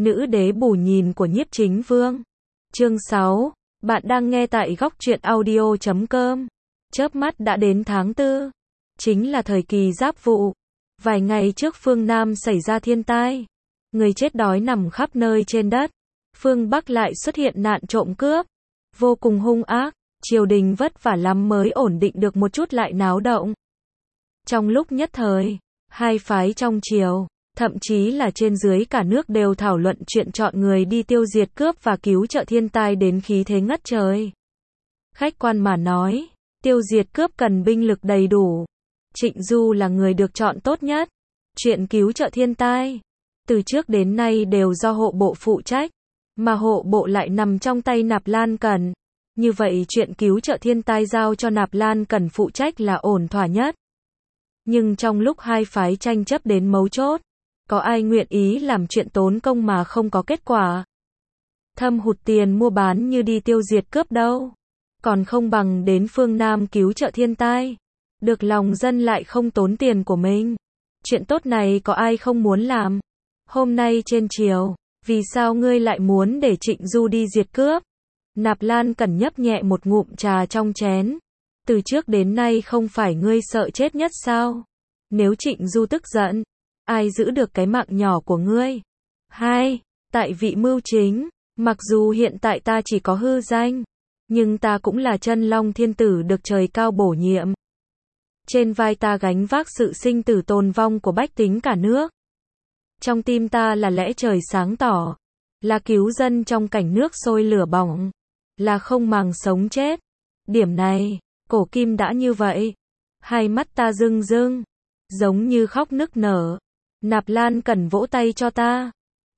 Nữ đế bù nhìn của Nhiếp Chính Vương. Chương 6. Bạn đang nghe tại góc truyện audio.com. Chớp mắt đã đến tháng 4. Chính là thời kỳ giáp vụ. Vài ngày trước phương Nam xảy ra thiên tai. Người chết đói nằm khắp nơi trên đất. Phương Bắc lại xuất hiện nạn trộm cướp. Vô cùng hung ác. Triều đình vất vả lắm mới ổn định được một chút lại náo động. Trong lúc nhất thời, hai phái trong triều, thậm chí là trên dưới cả nước đều thảo luận chuyện chọn người đi tiêu diệt cướp và cứu trợ thiên tai đến khí thế ngất trời. Khách quan mà nói, tiêu diệt cướp cần binh lực đầy đủ. Trịnh Du là người được chọn tốt nhất. Chuyện cứu trợ thiên tai, từ trước đến nay đều do hộ bộ phụ trách, mà hộ bộ lại nằm trong tay Nạp Lan Cẩn. Như vậy chuyện cứu trợ thiên tai giao cho Nạp Lan Cẩn phụ trách là ổn thỏa nhất. Nhưng trong lúc hai phái tranh chấp đến mấu chốt, có ai nguyện ý làm chuyện tốn công mà không có kết quả? Thâm hụt tiền mua bán như đi tiêu diệt cướp đâu. Còn không bằng đến phương Nam cứu trợ thiên tai. Được lòng dân lại không tốn tiền của mình. Chuyện tốt này có ai không muốn làm? Hôm nay trên triều, vì sao ngươi lại muốn để Trịnh Du đi diệt cướp? Nạp Lan Cẩn nhấp nhẹ một ngụm trà trong chén. Từ trước đến nay không phải ngươi sợ chết nhất sao? Nếu Trịnh Du tức giận, ai giữ được cái mạng nhỏ của ngươi? Hai, tại vị mưu chính, mặc dù hiện tại ta chỉ có hư danh, nhưng ta cũng là chân long thiên tử được trời cao bổ nhiệm. Trên vai ta gánh vác sự sinh tử tồn vong của bách tính cả nước. Trong tim ta là lẽ trời sáng tỏ, là cứu dân trong cảnh nước sôi lửa bỏng, là không màng sống chết. Điểm này, cổ kim đã như vậy. Hai mắt ta rưng rưng, giống như khóc nức nở. Nạp Lan Cẩn vỗ tay cho ta.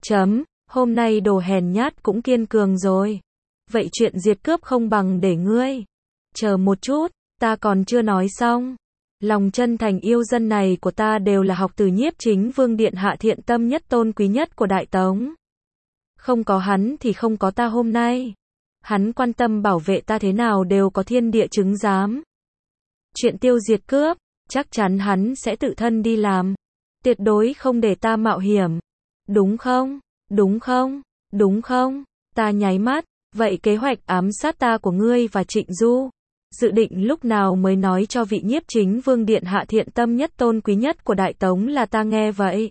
Hôm nay đồ hèn nhát cũng kiên cường rồi. Vậy chuyện diệt cướp không bằng để ngươi. Chờ một chút, ta còn chưa nói xong. Lòng chân thành yêu dân này của ta đều là học từ Nhiếp Chính Vương điện hạ thiện tâm nhất tôn quý nhất của Đại Tống. Không có hắn thì không có ta hôm nay. Hắn quan tâm bảo vệ ta thế nào đều có thiên địa chứng giám. Chuyện tiêu diệt cướp, chắc chắn hắn sẽ tự thân đi làm. Tuyệt đối không để ta mạo hiểm. Đúng không? Đúng không? Đúng không? Ta nháy mắt. Vậy kế hoạch ám sát ta của ngươi và Trịnh Du, dự định lúc nào mới nói cho vị Nhiếp Chính Vương điện hạ thiện tâm nhất tôn quý nhất của Đại Tống là ta nghe vậy.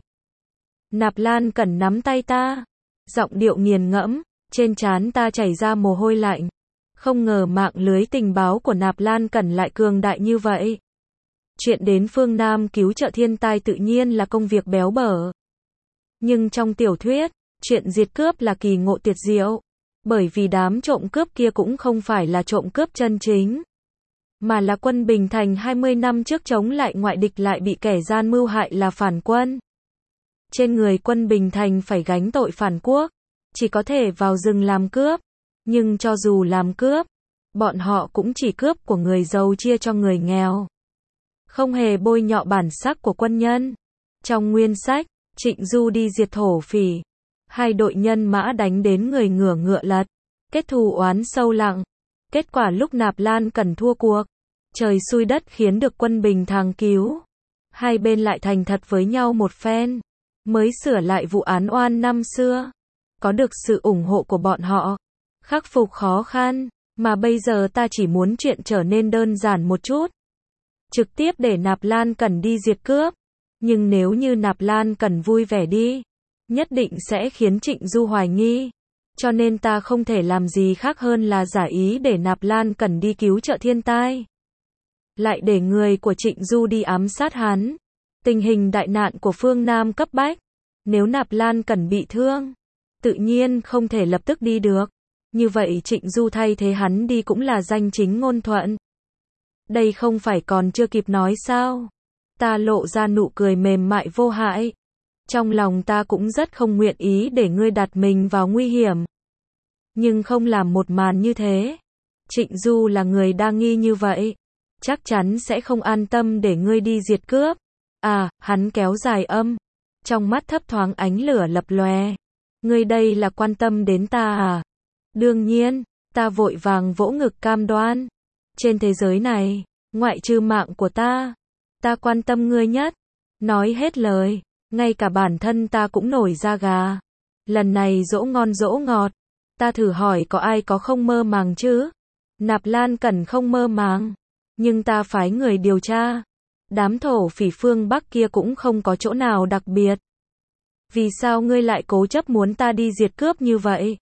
Nạp Lan Cẩn nắm tay ta, giọng điệu nghiền ngẫm, trên trán ta chảy ra mồ hôi lạnh. Không ngờ mạng lưới tình báo của Nạp Lan Cẩn lại cường đại như vậy. Chuyện đến phương Nam cứu trợ thiên tai tự nhiên là công việc béo bở. Nhưng trong tiểu thuyết, chuyện diệt cướp là kỳ ngộ tuyệt diệu. Bởi vì đám trộm cướp kia cũng không phải là trộm cướp chân chính, mà là quân Bình Thành 20 năm trước chống lại ngoại địch lại bị kẻ gian mưu hại là phản quân. Trên người quân Bình Thành phải gánh tội phản quốc, chỉ có thể vào rừng làm cướp. Nhưng cho dù làm cướp, bọn họ cũng chỉ cướp của người giàu chia cho người nghèo. Không hề bôi nhọ bản sắc của quân nhân. Trong nguyên sách, Trịnh Du đi diệt thổ phỉ. Hai đội nhân mã đánh đến người ngửa ngựa lật. Kết thù oán sâu lặng. Kết quả lúc Nạp Lan Cẩn thua cuộc, trời xui đất khiến được quân Bình Thành cứu. Hai bên lại thành thật với nhau một phen, mới sửa lại vụ án oan năm xưa. Có được sự ủng hộ của bọn họ, khắc phục khó khăn, mà bây giờ ta chỉ muốn chuyện trở nên đơn giản một chút. Trực tiếp để Nạp Lan Cẩn đi diệt cướp. Nhưng nếu như Nạp Lan Cẩn vui vẻ đi, nhất định sẽ khiến Trịnh Du hoài nghi. Cho nên ta không thể làm gì khác hơn là giả ý để Nạp Lan Cẩn đi cứu trợ thiên tai. Lại để người của Trịnh Du đi ám sát hắn. Tình hình đại nạn của phương Nam cấp bách. Nếu Nạp Lan Cẩn bị thương, tự nhiên không thể lập tức đi được. Như vậy Trịnh Du thay thế hắn đi cũng là danh chính ngôn thuận. Đây không phải còn chưa kịp nói sao? Ta lộ ra nụ cười mềm mại vô hại. Trong lòng ta cũng rất không nguyện ý để ngươi đặt mình vào nguy hiểm. Nhưng không làm một màn như thế. Trịnh Du là người đa nghi như vậy, chắc chắn sẽ không an tâm để ngươi đi diệt cướp. À, hắn kéo dài âm. Trong mắt thấp thoáng ánh lửa lập lòe. Ngươi đây là quan tâm đến ta à? Đương nhiên, ta vội vàng vỗ ngực cam đoan. Trên thế giới này, ngoại trừ mạng của ta quan tâm ngươi nhất. Nói hết lời, ngay cả bản thân ta cũng nổi da gà. Lần này dỗ ngon dỗ ngọt. Ta thử hỏi có ai có không mơ màng chứ? Nạp Lan Cẩn không mơ màng. Nhưng ta phái người điều tra. Đám thổ phỉ phương Bắc kia cũng không có chỗ nào đặc biệt. Vì sao ngươi lại cố chấp muốn ta đi diệt cướp như vậy?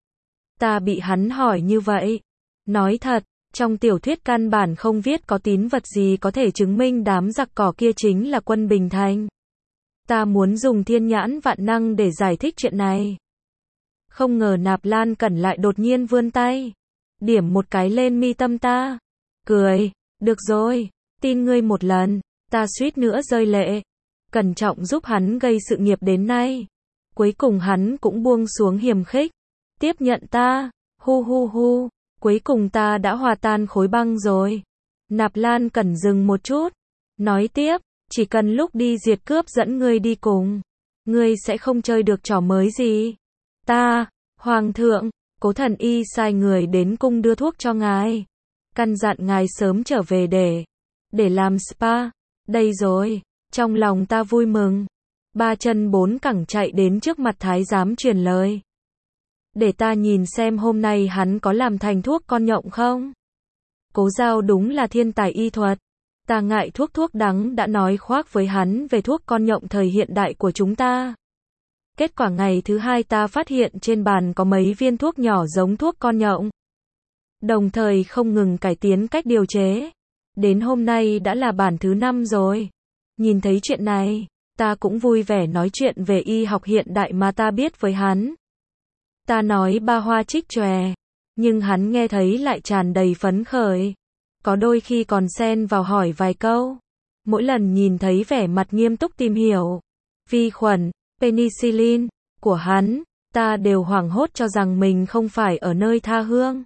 Ta bị hắn hỏi như vậy. Nói thật, trong tiểu thuyết căn bản không viết có tín vật gì có thể chứng minh đám giặc cỏ kia chính là quân Bình Thành. Ta muốn dùng thiên nhãn vạn năng để giải thích chuyện này. Không ngờ Nạp Lan Cẩn lại đột nhiên vươn tay. Điểm một cái lên mi tâm ta. Cười, được rồi, tin ngươi một lần. Ta suýt nữa rơi lệ. Cẩn trọng giúp hắn gây sự nghiệp đến nay. Cuối cùng hắn cũng buông xuống hiềm khích. Tiếp nhận ta. Hu hu hu. Cuối cùng ta đã hòa tan khối băng rồi. Nạp Lan Cẩn dừng một chút. Nói tiếp, chỉ cần lúc đi diệt cướp dẫn ngươi đi cùng. Ngươi sẽ không chơi được trò mới gì. Ta, Hoàng thượng, Cố Thần Y sai người đến cung đưa thuốc cho ngài. Căn dặn ngài sớm trở về để làm spa. Đây rồi, trong lòng ta vui mừng. Ba chân bốn cẳng chạy đến trước mặt thái giám truyền lời. Để ta nhìn xem hôm nay hắn có làm thành thuốc con nhộng không? Cố Giao đúng là thiên tài y thuật. Ta ngại thuốc đắng đã nói khoác với hắn về thuốc con nhộng thời hiện đại của chúng ta. Kết quả ngày thứ hai ta phát hiện trên bàn có mấy viên thuốc nhỏ giống thuốc con nhộng. Đồng thời không ngừng cải tiến cách điều chế. Đến hôm nay đã là bản thứ 5 rồi. Nhìn thấy chuyện này, ta cũng vui vẻ nói chuyện về y học hiện đại mà ta biết với hắn. Ta nói ba hoa trích chòe, nhưng hắn nghe thấy lại tràn đầy phấn khởi. Có đôi khi còn xen vào hỏi vài câu. Mỗi lần nhìn thấy vẻ mặt nghiêm túc tìm hiểu vi khuẩn, penicillin của hắn, ta đều hoảng hốt cho rằng mình không phải ở nơi tha hương,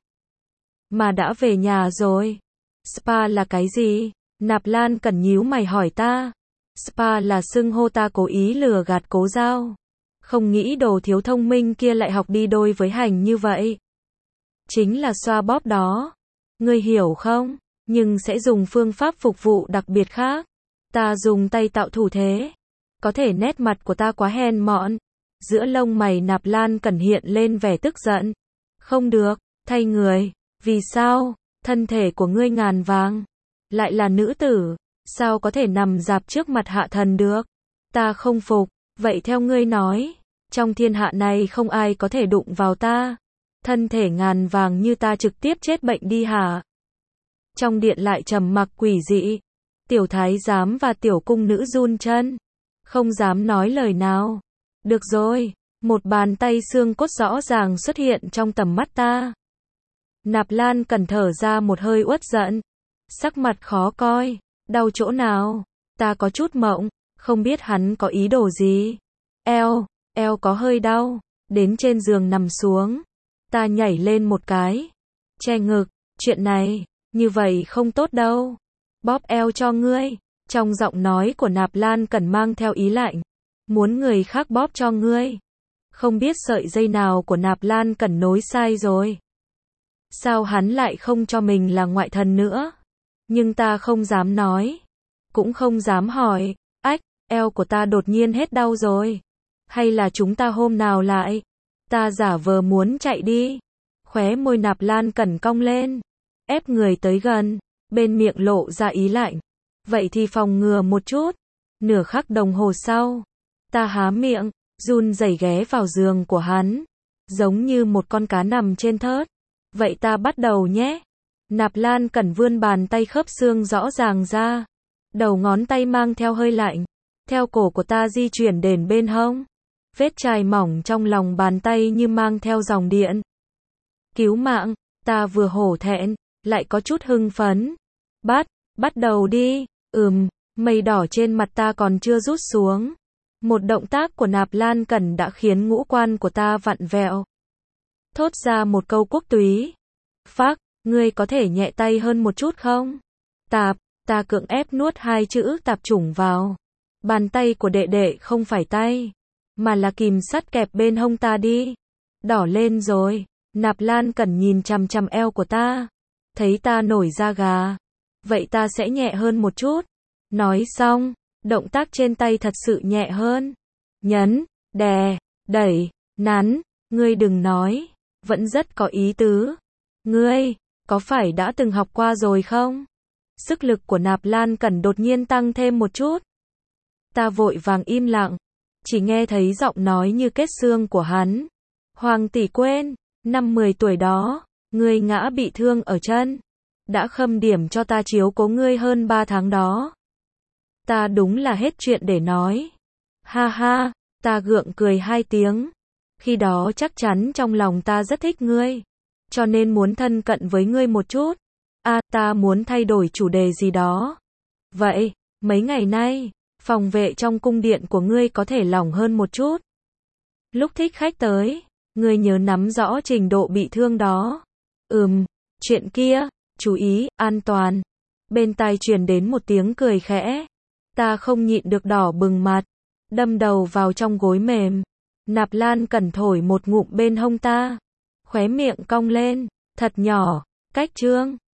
mà đã về nhà rồi. Spa là cái gì? Nạp Lan Cẩn nhíu mày hỏi ta. Spa là xưng hô ta cố ý lừa gạt Cố Giao. Không nghĩ đồ thiếu thông minh kia lại học đi đôi với hành như vậy. Chính là xoa bóp đó. Ngươi hiểu không? Nhưng sẽ dùng phương pháp phục vụ đặc biệt khác. Ta dùng tay tạo thủ thế. Có thể nét mặt của ta quá hèn mọn. Giữa lông mày Nạp Lan Cẩn hiện lên vẻ tức giận. Không được, thay người. Vì sao? Thân thể của ngươi ngàn vàng. Lại là nữ tử. Sao có thể nằm dạp trước mặt hạ thần được? Ta không phục. Vậy theo ngươi nói, trong thiên hạ này không ai có thể đụng vào ta. Thân thể ngàn vàng như ta trực tiếp chết bệnh đi hả? Trong điện lại trầm mặc quỷ dị. Tiểu thái giám và tiểu cung nữ run chân. Không dám nói lời nào. Được rồi, một bàn tay xương cốt rõ ràng xuất hiện trong tầm mắt ta. Nạp Lan Cẩn thở ra một hơi uất giận. Sắc mặt khó coi. Đau chỗ nào? Ta có chút mộng. Không biết hắn có ý đồ gì. Eo có hơi đau. Đến trên giường nằm xuống. Ta nhảy lên một cái. Che ngực. Chuyện này, như vậy không tốt đâu. Bóp eo cho ngươi. Trong giọng nói của Nạp Lan Cẩn mang theo ý lạnh. Muốn người khác bóp cho ngươi. Không biết sợi dây nào của Nạp Lan Cẩn nối sai rồi. Sao hắn lại không cho mình là ngoại thần nữa? Nhưng ta không dám nói. Cũng không dám hỏi. Ách, eo của ta đột nhiên hết đau rồi. Hay là chúng ta hôm nào lại? Ta giả vờ muốn chạy đi. Khóe môi Nạp Lan Cẩn cong lên. Ép người tới gần. Bên miệng lộ ra ý lạnh. Vậy thì phòng ngừa một chút. Nửa khắc đồng hồ sau. Ta há miệng. Run rẩy ghé vào giường của hắn. Giống như một con cá nằm trên thớt. Vậy ta bắt đầu nhé. Nạp Lan Cẩn vươn bàn tay khớp xương rõ ràng ra. Đầu ngón tay mang theo hơi lạnh. Theo cổ của ta di chuyển đến bên hông. Vết chai mỏng trong lòng bàn tay như mang theo dòng điện. Cứu mạng, ta vừa hổ thẹn, lại có chút hưng phấn. Bắt đầu đi. Mây đỏ trên mặt ta còn chưa rút xuống. Một động tác của Nạp Lan Cẩn đã khiến ngũ quan của ta vặn vẹo. Thốt ra một câu quốc túy. Phác, ngươi có thể nhẹ tay hơn một chút không? Ta cưỡng ép nuốt hai chữ tạp chủng vào. Bàn tay của đệ đệ không phải tay, mà là kìm sắt kẹp bên hông ta đi. Đỏ lên rồi. Nạp Lan Cẩn nhìn chằm chằm eo của ta. Thấy ta nổi da gà. Vậy ta sẽ nhẹ hơn một chút. Nói xong, động tác trên tay thật sự nhẹ hơn. Nhấn, đè, đẩy, Nắn, ngươi đừng nói, vẫn rất có ý tứ. Ngươi, có phải đã từng học qua rồi không? Sức lực của Nạp Lan Cẩn đột nhiên tăng thêm một chút. Ta vội vàng im lặng, chỉ nghe thấy giọng nói như kết xương của hắn. Hoàng tỷ quên, năm 10 tuổi đó, ngươi ngã bị thương ở chân. Đã khâm điểm cho ta chiếu cố ngươi hơn 3 tháng đó. Ta đúng là hết chuyện để nói. Ha ha, ta gượng cười 2 tiếng. Khi đó chắc chắn trong lòng ta rất thích ngươi, cho nên muốn thân cận với ngươi một chút. Ta muốn thay đổi chủ đề gì đó. Vậy, mấy ngày nay, phòng vệ trong cung điện của ngươi có thể lỏng hơn một chút. Lúc thích khách tới, ngươi nhớ nắm rõ trình độ bị thương đó. Chuyện kia, chú ý, an toàn. Bên tai truyền đến một tiếng cười khẽ. Ta không nhịn được đỏ bừng mặt, đâm đầu vào trong gối mềm. Nạp Lan Cẩn thổi một ngụm bên hông ta, khóe miệng cong lên, thật nhỏ, cách trương.